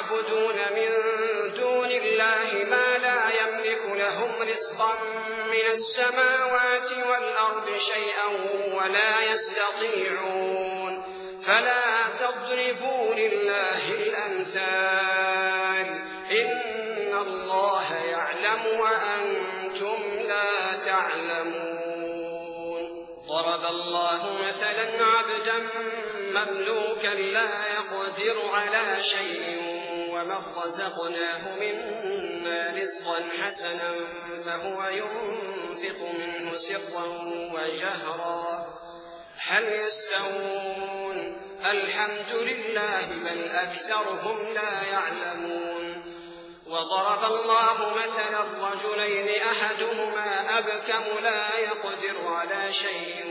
يعبدون من دون الله ما لا يملك لهم رزقا من السماوات والأرض شيئا ولا يستطيعون فلا تضربوا لله الأمثال إن الله يعلم وأنتم لا تعلمون. ضرب الله مثلا عبدا مملوكا لا يقدر على شيء ومن رزقناه منا رزقا حسنا فهو ينفق منه سرا وجهرا هل يستوون؟ الحمد لله بل أكثرهم لا يعلمون. وضرب الله مثلا الرجلين أحدهما أبكم لا يقدر على شيء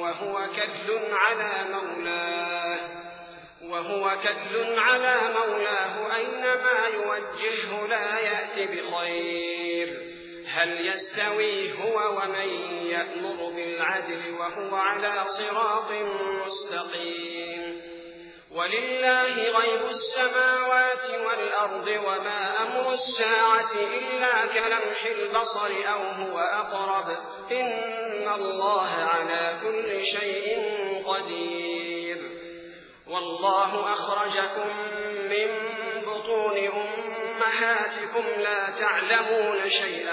وهو كل على مولاه أينما يوجهه لا يأتي بخير هل يستوي هو ومن يأمر بالعدل وهو على صراط مستقيم. ولله غيب السماوات والأرض وما أمر الساعة إلا كلمح البصر أو هو أقرب إن الله على كل شيء قدير. والله أخرجكم من بطون أمهاتكم لا تعلمون شيئا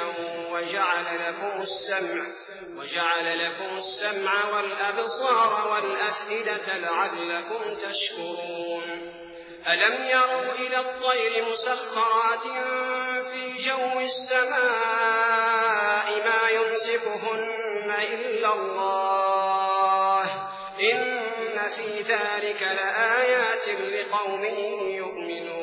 وجعل لكم السمع والأبصار والأفئدة لعلكم تشكرون. ألم يروا إلى الطير مسخرات في جو السماء ما يمسكهن إلا الله إن في ذلك لآيات لقوم يؤمنون.